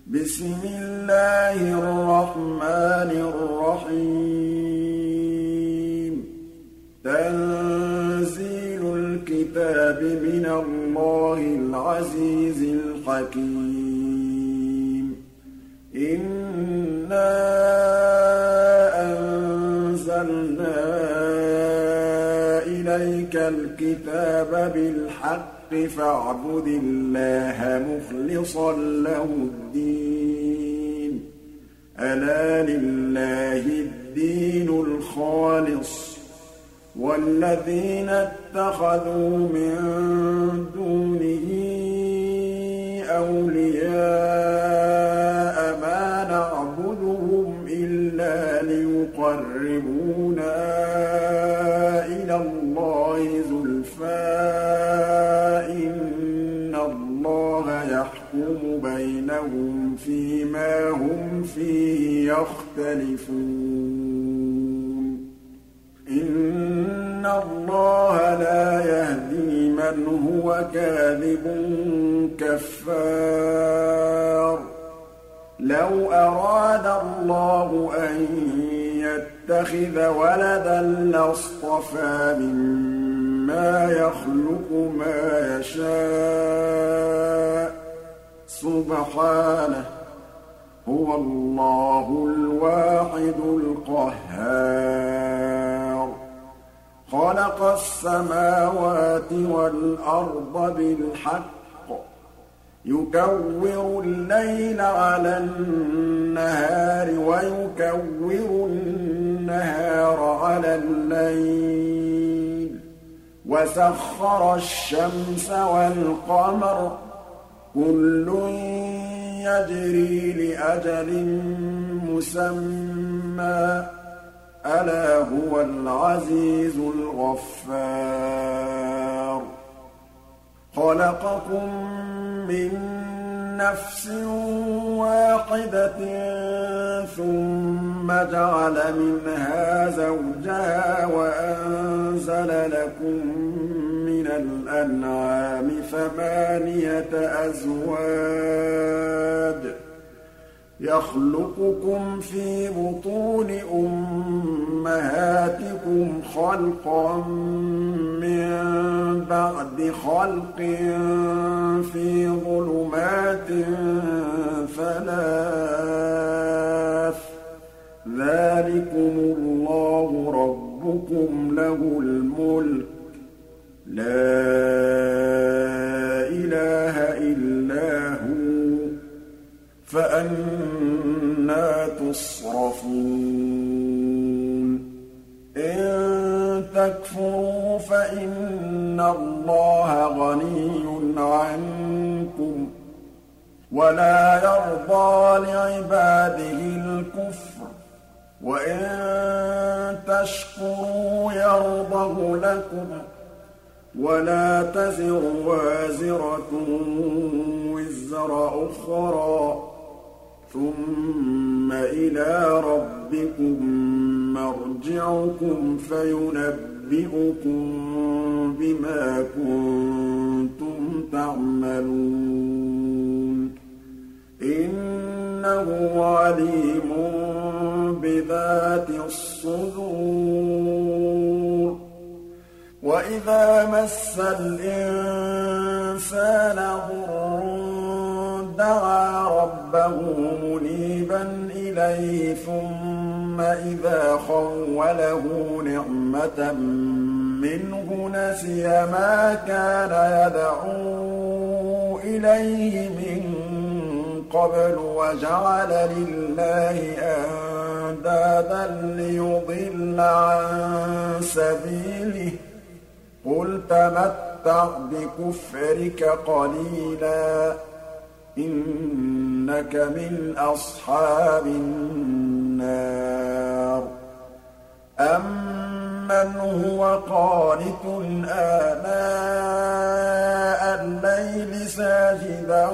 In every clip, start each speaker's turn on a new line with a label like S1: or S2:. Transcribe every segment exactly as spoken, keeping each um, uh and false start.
S1: بسم الله الرحمن الرحيم تنزيل الكتاب من الله العزيز الحكيم إنا أنزلنا إليك الكتاب بالحق فاعبد الله مخلصا له الدين ألا لله الدين الخالص والذين اتخذوا من دونه أولياء ما نعبدهم إلا ليقربونا إلى الله زلفى إن الله يحكم بينهم فيما هم فيه يختلفون إن الله لا يهدي من هو كاذب كفار لو أراد الله أن يتخذ ولدا لاصطفى مما يخلق ما يشاء سبحانه هو الله الواحد القهار خلق السماوات والأرض بالحق يكور الليل على النهار ويكور النهار على الليل وسخر الشمس والقمر كل يجري لأجل مسمى ألا هو العزيز الغفار خلقكم من نفس واحدة ثم جعل منها زوجها وأنزل لكم من الأنعام ثمانية أزواج يخلقكم في بطون أمهاتكم خلقا من بعد خلق في ظلمات ثلاث ذلكم الله ربكم له الملك لا إله إلا هو فأنى تصرفون إن تكفروا فإن الله غني عنكم ولا يرضى لعباده الكفر وإن تشكروا يرضه لكم ولا تزر وازرة وزر أخرى ثم إلى ربكم مرجعكم فينبئكم بما كنتم تعملون إنه عليم بذات الصدور وإذا مس الإنسان ضر دعا ربه منيبا إليه ثم إذا خوله نعمة منه نسي ما كان يدعو إليه من قبل وجعل لله أندادا ليضل عن سبيله قل تمتع بكفرك قليلا إنك من أصحاب النار أمن هو قانت آناء الليل ساجدا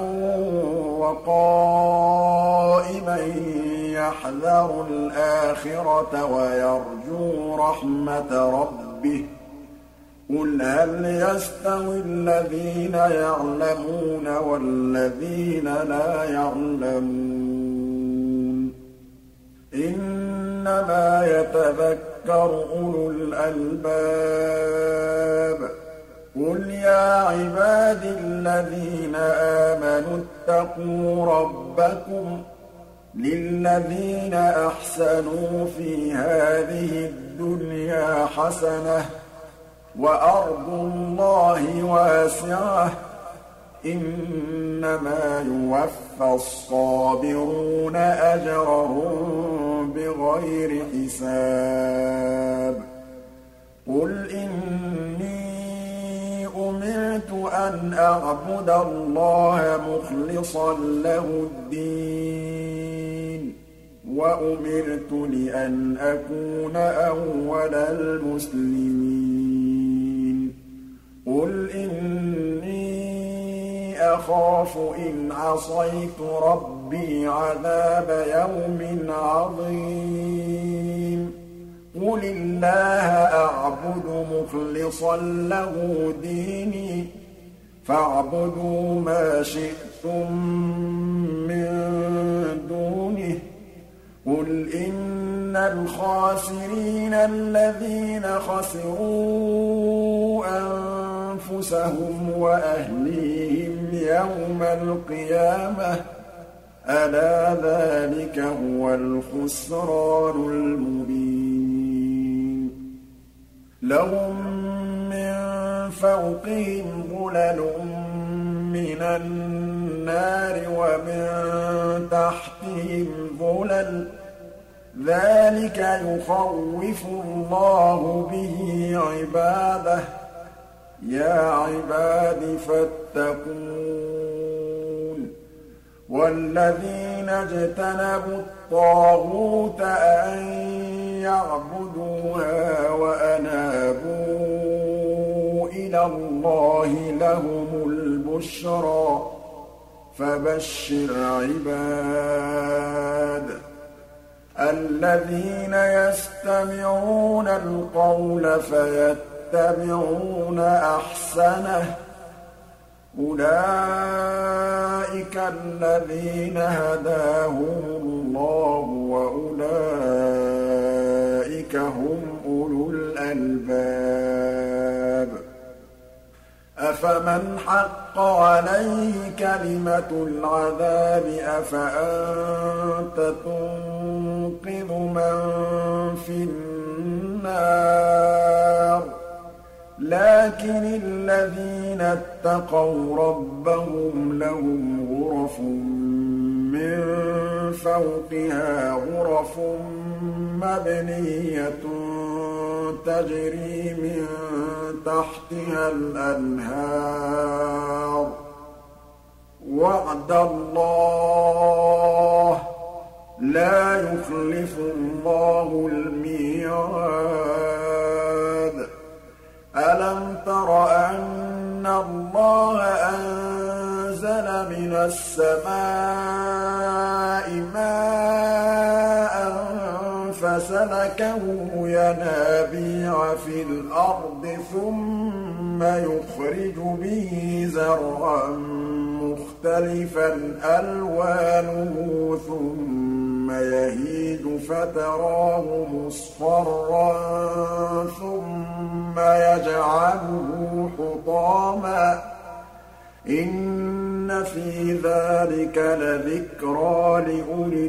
S1: وقائما يحذر الآخرة ويرجو رحمة ربه قُلْ هَلْ يَسْتَوِي الَّذِينَ يَعْلَمُونَ وَالَّذِينَ لَا يَعْلَمُونَ إِنَّمَا يَتَذَكَّرُ أُولُو الْأَلْبَابِ قُلْ يَا عِبَادِي الَّذِينَ آمَنُوا اتَّقُوا رَبَّكُمْ لِلَّذِينَ أَحْسَنُوا فِي هَٰذِهِ الدُّنْيَا حَسَنَةٌ وَأَرْضُ اللَّهِ وَاسِعَةٌ إِنَّمَا يُوَفَّى الصَّابِرُونَ أَجْرَهُم بِغَيْرِ حِسَابٍ قُلْ إِنِّي أُمِرْتُ أَنْ أَعْبُدَ اللَّهَ مُخْلِصًا لَّهُ الدِّينَ وَأُمِرْتُ لِأَنْ أَكُونَ أَوَّلَ الْمُسْلِمِينَ قُلْ إِنِّي أَخَافُ إِنْ عَصَيْتُ رَبِّي عَذَابَ يَوْمٍ عَظِيمٍ قُلِ اللَّهَ أَعْبُدُ مُخْلِصًا لَّهُ دِينِي فَاعْبُدُوا مَا شِئْتُم مِّن دُونِهِ قُلْ إِنَّ الْخَاسِرِينَ الَّذِينَ خَسِرُوا أَنفُسَهُمْ وَأَهْلِيهِمْ يَوْمَ الْقِيَامَةِ أَلَا ذَٰلِكَ هُوَ الْخُسْرَانُ الْمُبِينُ لَهُم مِّن فَوْقِهِمْ ظُلَلٌ مِّنَ النَّارِ وَمِن تَحْتِهِمْ ظُلَلٌ ۚ ذَٰلِكَ يُخَوِّفُ اللَّهُ بِهِ عِبَادَهُ ۚ يَا عِبَادِ فَاتَّقُونِ وَالَّذِينَ اجْتَنَبُوا الطَّاغُوتَ أَن يَعْبُدُوهَا وَأَنَابُوا إِلَى اللَّهِ لَهُمُ الْبُشْرَىٰ فَبَشِّرْ عِبَادِ الَّذِينَ يَسْتَمِعُونَ الْقَوْلَ فَيَتَّبِعُونَ أَحْسَنَهُ أُولَٰئِكَ الَّذِينَ هَدَاهُمُ اللَّهُ وَأُولَٰئِكَ هُمْ أُولُو الْأَلْبَابِ أَفَمَنْ حَقَّ عَلَيْهِ كَلِمَةُ الْعَذَابِ أَفَأَنتَ تُنقِذُ مَن فِي النَّارِ لَٰكِنِ الَّذِينَ اتَّقَوْا رَبَّهُمْ لَهُمْ غُرَفٌ مِّن فَوْقِهَا غُرَفٌ مَّبْنِيَّةٌ تَجْرِي مِن تَحْتِهَا الْأَنْهَارُ ۖ وَعْدَ اللَّهِ ۖ لَا يُخْلِفُ اللَّهُ الْمِيعَادَ أَلَمْ تَرَ أَنَّ اللَّهَ أَنزَلَ مِنَ السَّمَاءِ مَاءً فَسَلَكَهُ يَنَابِيعَ فِي الْأَرْضِ ثُمَّ يُخْرِجُ بِهِ زَرْعًا مُّخْتَلِفًا أَلْوَانُهُ ثُمَّ يَهِيجُ فَتَرَاهُ مُصْفَرًّا ثُمَّ يَجْعَلُهُ حُطَامًا ۚ إِنَّ فِي ذَٰلِكَ لَذِكْرَىٰ لِأُولِي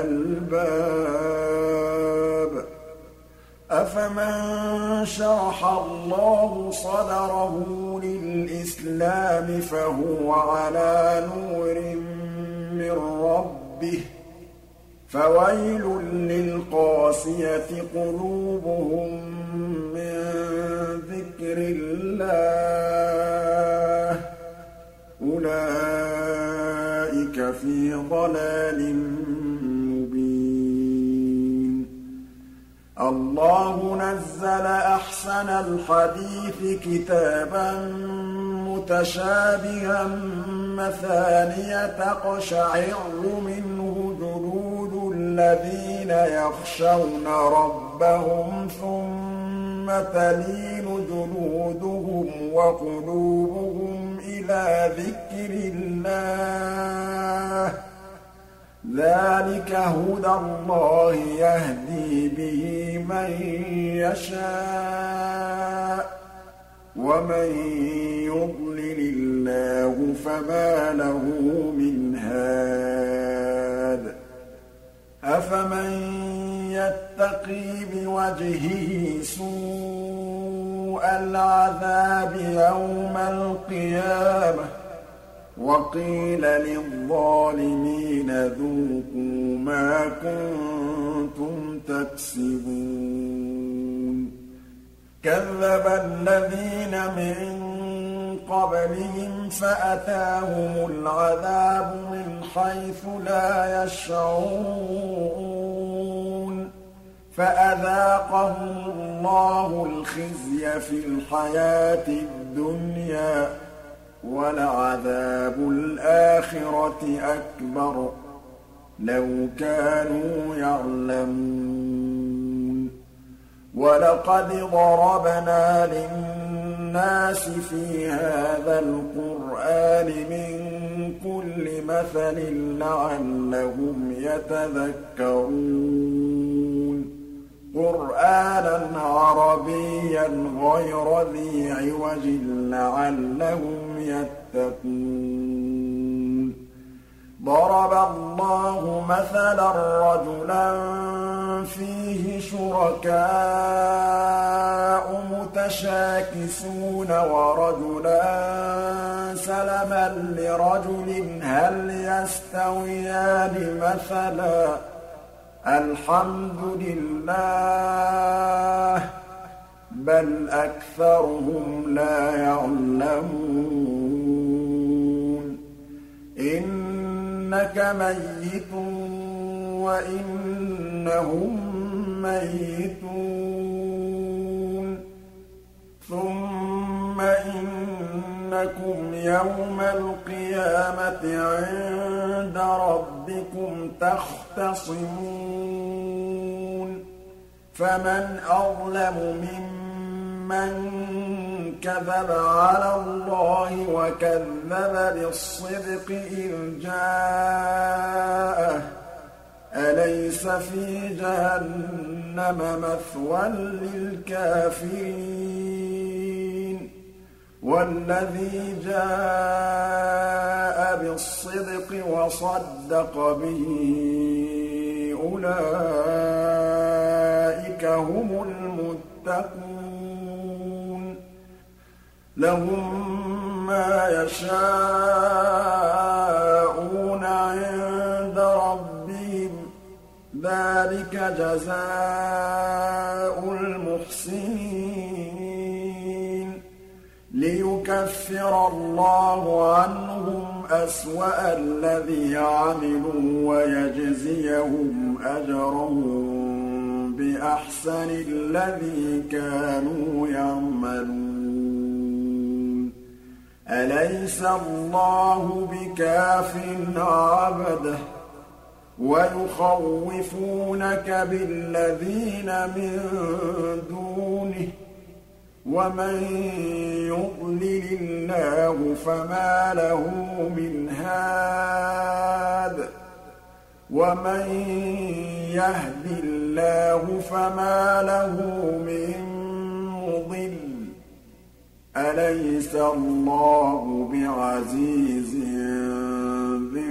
S1: الْأَلْبَابِ أَفَمَن شَرَحَ اللَّهُ صَدْرَهُ لِلْإِسْلَامِ فَهُوَ عَلَىٰ نُورٍ مِّن رَّبِّهِ ۚ فَوَيْلٌ لِّلْقَاسِيَةِ قُلُوبُهُم مِّن ذِكْرِ اللَّهِ ۚ أُولَٰئِكَ فِي ضَلَالٍ مُّبِينٍ اللَّهُ نَزَّلَ أَحْسَنَ الْحَدِيثِ كِتَابًا مُّتَشَابِهًا مَّثَانِيَ تَقْشَعِرُّ مِنْهُ جُلُودُ الَّذِينَ يَخْشَوْنَ رَبَّهُمْ ثُمَّ تلين جلودهم وقلوبهم إلى ذكر الله ۚ ذلك هدى الله يهدي به من يشاء ۚ ومن يضلل الله فما له من هاد. أفمن يتقي بوجهه سوء العذاب يوم القيامة وقيل للظالمين ذوقوا ما كنتم تكسبون. كذب الذين من قبلهم فأتاهم العذاب من حيث لا يشعرون فأذاقهم الله الخزي في الحياة الدنيا ولعذاب الآخرة أكبر لو كانوا يعلمون. ولقد ضربنا للناس في هذا القرآن من كل مثل لعلهم يتذكرون. قرآنا عربيا غير ذي عوج لعلهم يتقون. ضرب الله مثلا رجلا فيه شركاء متشاكسون ورجلا سلما لرجل هل يستويان مثلا الحمد لله بل أكثرهم لا يعلمون. إنك ميت وإنهم ميتون ثم إنكم يوم القيامة عند ربكم تختصمون. فمن أظلم ممن كذب على الله وكذب بالصدق إذ جاءه أليس في جهنم مثوى للكافرين. والذي جاء بالصدق وصدق به أولئك هم المتقون. لهم ما يشاءون عند ربهم ذلك جزاء المحسنين. ليكفر الله عنهم أسوأ الذي عملوا ويجزيهم أجرهم بأحسن الذي كانوا يعملون. أليس الله بكاف عبده ويخوفونك بالذين من دونه ومن يضلل الله فما له من هاد ومن يهد الله فما له من مضل. أليس الله بعزيز ذي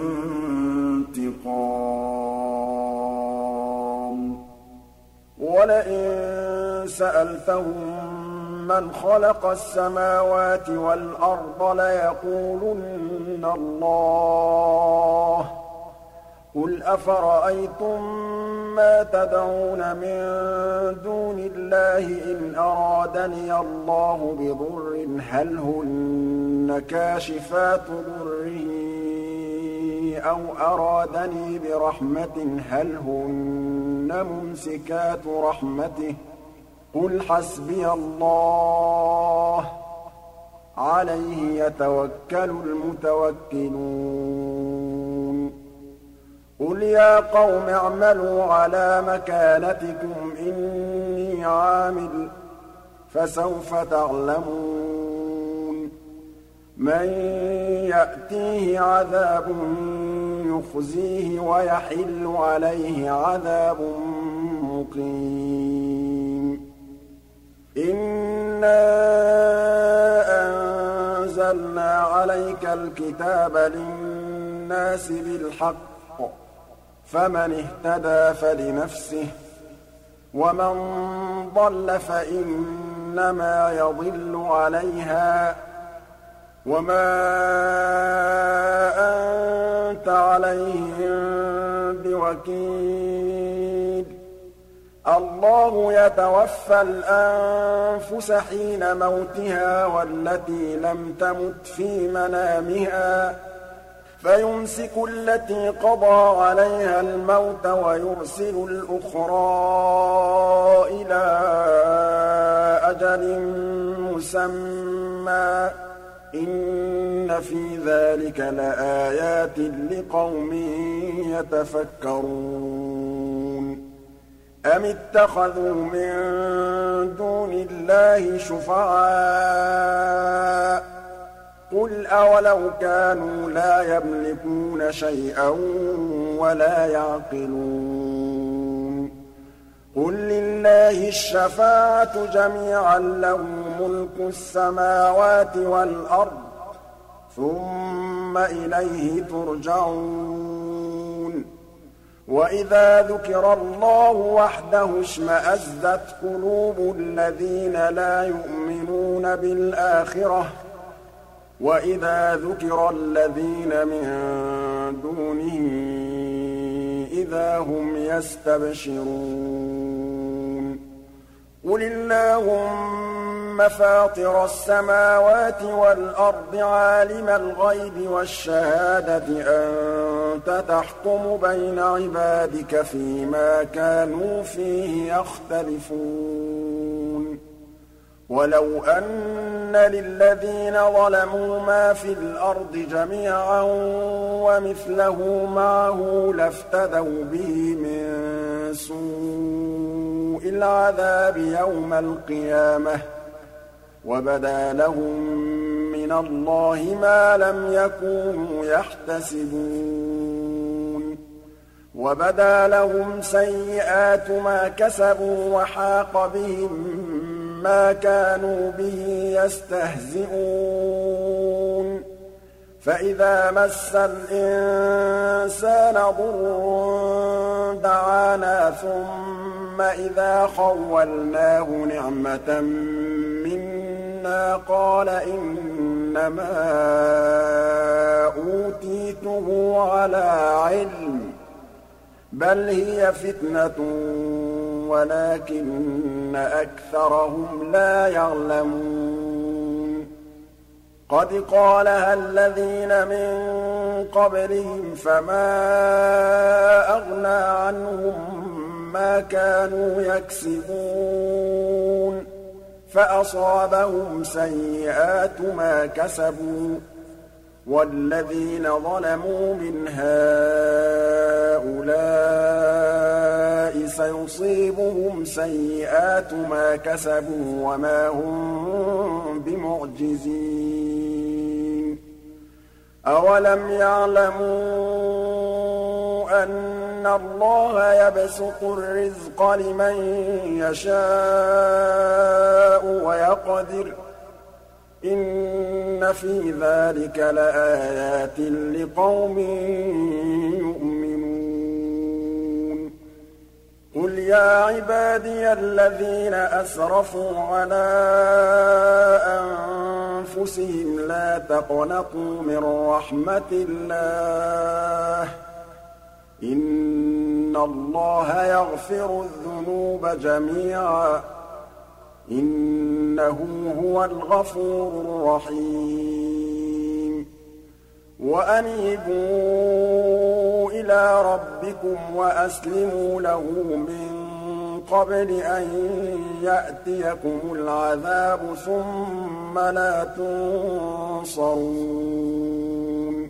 S1: انتقام. ولئن سألتهم من خلق السماوات والأرض ليقولن الله. قل أفرأيتم ما تدعون من دون الله إن أرادني الله بضر هل هن كاشفات ضره أو أرادني برحمة هل هن ممسكات رحمته. قل حسبي الله عليه يتوكل المتوكلون. قل يا قوم اعملوا على مكانتكم إني عامل فسوف تعلمون من يأتيه عذاب يخزيه ويحل عليه عذاب مقيم إنا أنزلنا عليك الكتاب للناس بالحق فمن اهتدى فلنفسه ومن ضل فإنما يضل عليها وما أنت عليهم بوكيل الله يتوفى الأنفس حين موتها والتي لم تمت في منامها فيمسك التي قضى عليها الموت ويرسل الأخرى إلى أجل مسمى إن في ذلك لآيات لقوم يتفكرون أم اتخذوا من دون الله شفعاء قل أولو كانوا لا يملكون شيئا ولا يعقلون قل لله الشفاعة جميعا له ملك السماوات والأرض ثم إليه ترجعون وإذا ذكر الله وحده اشمأزت قلوب الذين لا يؤمنون بالآخرة وإذا ذكر الذين من دونه إذا هم يستبشرون قل اللهم فاطر السماوات والأرض عالم الغيب والشهادة أنت تحكم بين عبادك فيما كانوا فيه يختلفون ولو أن للذين ظلموا ما في الأرض جميعا ومثله معه لافتدوا به من سوء العذاب يوم القيامة وبدا لهم من الله ما لم يكونوا يحتسبون وبدا لهم سيئات ما كسبوا وحاق بهم ما كانوا به يستهزئون فإذا مس الإنسان ضر دعانا ثم إذا خولناه نعمة منا قال إنما أوتيته على علم بل هي فتنة ولكن أكثرهم لا يعلمون قد قالها الذين من قبلهم فما أغنى عنهم ما كانوا يكسبون فأصابهم سيئات ما كسبوا والذين ظلموا من هؤلاء سيصيبهم سيئات ما كسبوا وما هم بمعجزين أولم يعلموا أن الله يبسط الرزق لمن يشاء ويقدر إن في ذلك لآيات لقوم يؤمنون قل يا عبادي الذين أسرفوا على أنفسهم لا تقنطوا من رحمة الله إن الله يغفر الذنوب جميعا إنه هو الغفور الرحيم وأنيبوا إلى ربكم وأسلموا له من قبل أن يأتيكم العذاب ثم لا تنصرون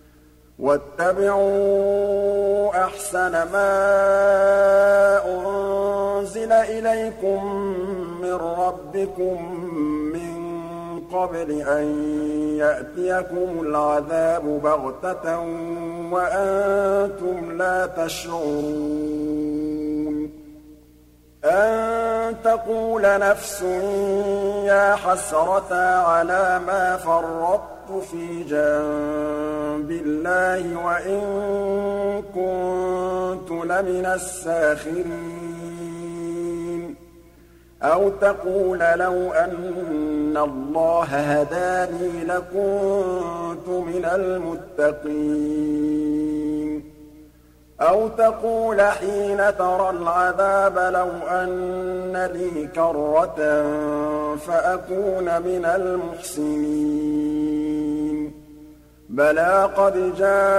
S1: واتبعوا أحسن ما أنزل إليكم من ربكم ربكم من قبل أن يأتيكم العذاب بغتة وأنتم لا تشعرون أن تقول نفس يا حسرة على ما فرطت في جنب الله وإن كنت لمن الساخرين أو تقول لو أن الله هداني لكنت من المتقين أو تقول حين ترى العذاب لو أن لي كرة فأكون من المحسنين بلى قد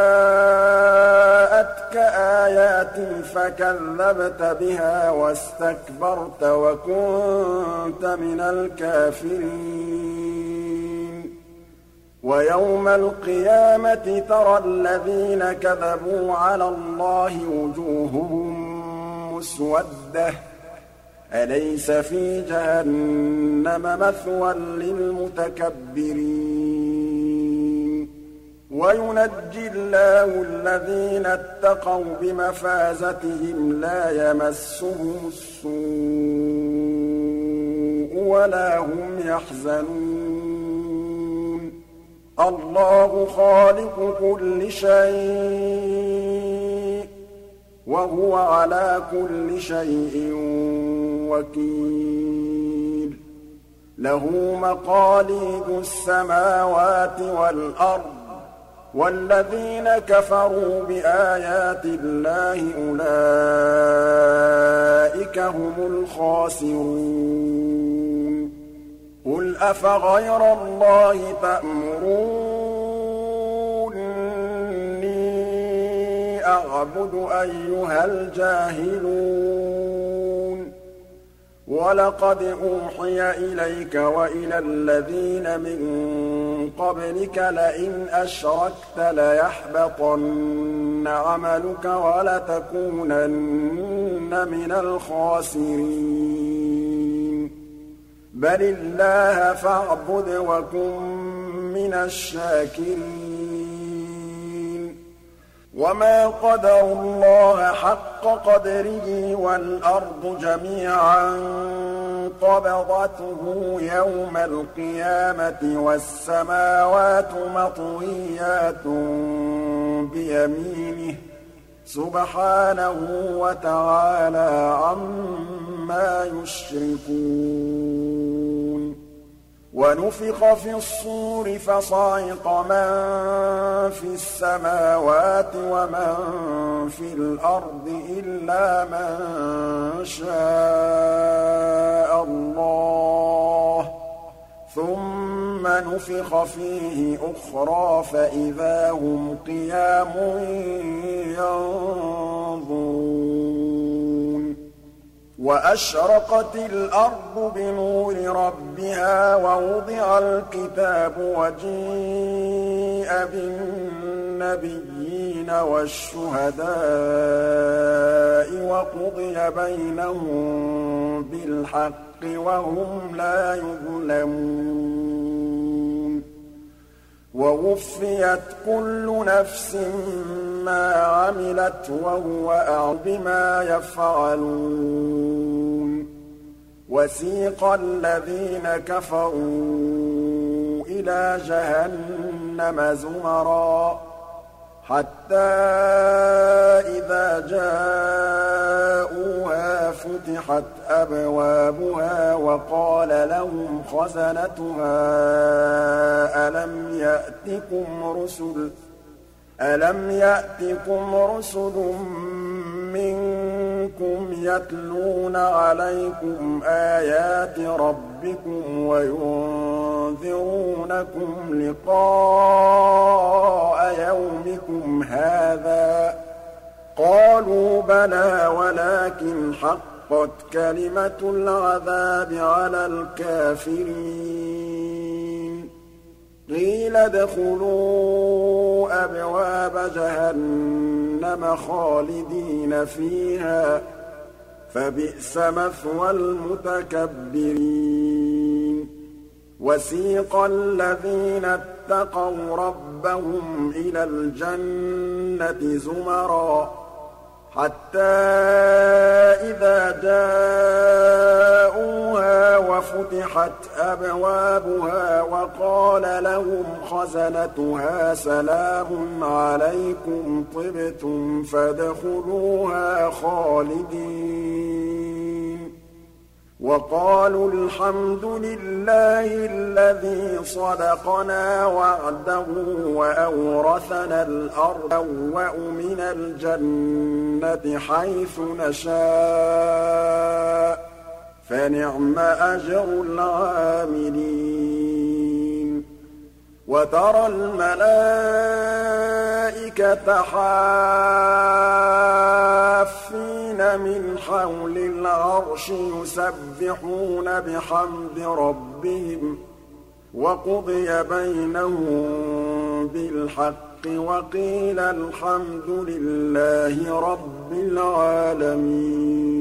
S1: جاءتك آياتي فكذبت بها واستكبرت وكنت من الكافرين ويوم القيامة ترى الذين كذبوا على الله وجوههم مسودة أليس في جهنم مثوى للمتكبرين وينجي الله الذين اتقوا بمفازتهم لا يمسهم السوء ولا هم يحزنون الله خالق كل شيء وهو على كل شيء وكيل له مقاليد السماوات والأرض والذين كفروا بآيات الله أولئك هم الخاسرون قل أفغير الله تأمروني أعبد أيها الجاهلون ولقد أوحي إليك وإلى الذين من قبلك لئن أشركت ليحبطن عملك ولتكونن من الخاسرين بل الله فاعبد وكن من الشاكرين وما قدروا الله حق قدره والأرض جميعا قبضته يوم القيامة والسماوات مطويات بيمينه سبحانه وتعالى عما يشركون ونفخ في الصور فصعق من في السماوات ومن في الأرض إلا من شاء الله ثم نفخ فيه أخرى فإذا هم قيام ينظرون وأشرقت الأرض بنور ربها ووضع الكتاب وجيء بالنبيين والشهداء وقضي بينهم بالحق وهم لا يظلمون ووفيت كل نفس ما عملت وهو أعلم بما يفعلون وسيق الذين كفروا إلى جهنم زمرا حتى إذا جاءوها فتحت أبوابها وقال لهم خزنتها ألم يأتكم رسل ألم يأتكم رسل منكم يتلون عليكم آيات ربكم وينذرونكم لقاء يومكم هذا قالوا بلى ولكن حقت كلمة العذاب على الكافرين قيل ادخلوا أبواب جهنم خالدين فيها فبئس مثوى المتكبرين وَسِيقَ الَّذِينَ اتَّقَوْا رَبَّهُمْ إِلَى الْجَنَّةِ زُمَرًا حَتَّىٰ إِذَا جَاءُوهَا وَفُتِحَتْ أَبْوَابُهَا وَقَالَ لَهُمْ خَزَنَتُهَا سَلَامٌ عَلَيْكُمْ طِبْتُمْ فَادْخُلُوهَا خَالِدِينَ وَقَالُوا الْحَمْدُ لِلَّهِ الَّذِي صَدَقَنَا وَعْدَهُ وَأَوْرَثَنَا الْأَرْضَ نَبَوَّأُ مِنَ الْجَنَّةِ حَيْثُ نَشَاءُ فَنِعْمَ أَجْرُ الْعَامِلِينَ وَتَرَى الْمَلَائِكَةَ حَافِّينَ مِنْ حَوْلِ الْعَرْشِ يُسَبِّحُونَ بِحَمْدِ رَبِّهِمْ وَقُضِيَ بَيْنَهُم بِالْحَقِّ وَقِيلَ الْحَمْدُ لِلَّهِ رَبِّ الْعَالَمِينَ